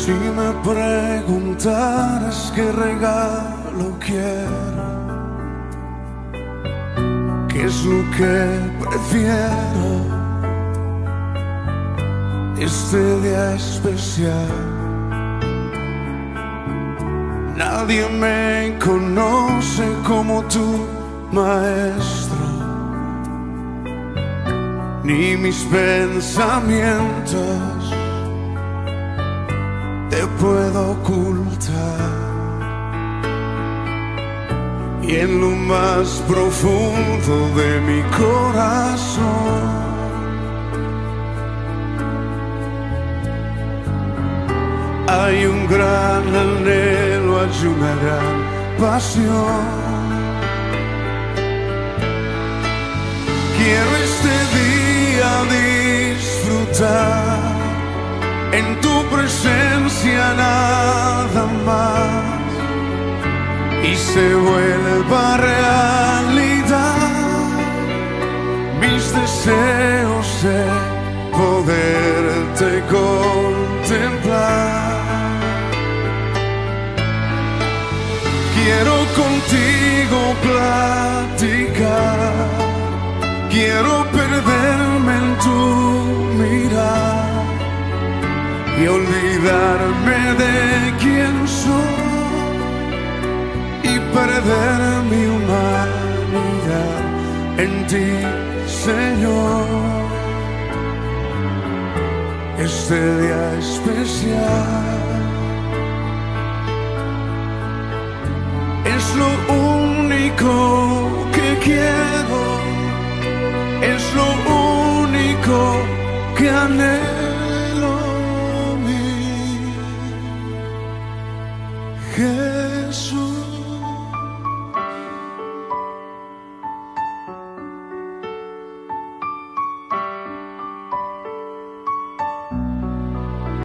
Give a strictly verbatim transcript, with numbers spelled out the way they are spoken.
Si me preguntaras qué regalo quiero, qué es lo que prefiero, este día especial. Nadie me conoce como tú, maestro, ni mis pensamientos te puedo ocultar. Y en lo más profundo de mi corazón hay un gran anhelo, hay una gran pasión. Quiero este día disfrutar en tu presencia nada más, y se vuelva realidad mis deseos de poderte contemplar. Quiero contigo platicar, quiero perderme en tu mirar y olvidarme de quién soy y perder mi humanidad en ti, Señor. Este día especial es lo único que quiero, es lo único que anhelo, mi Jesús.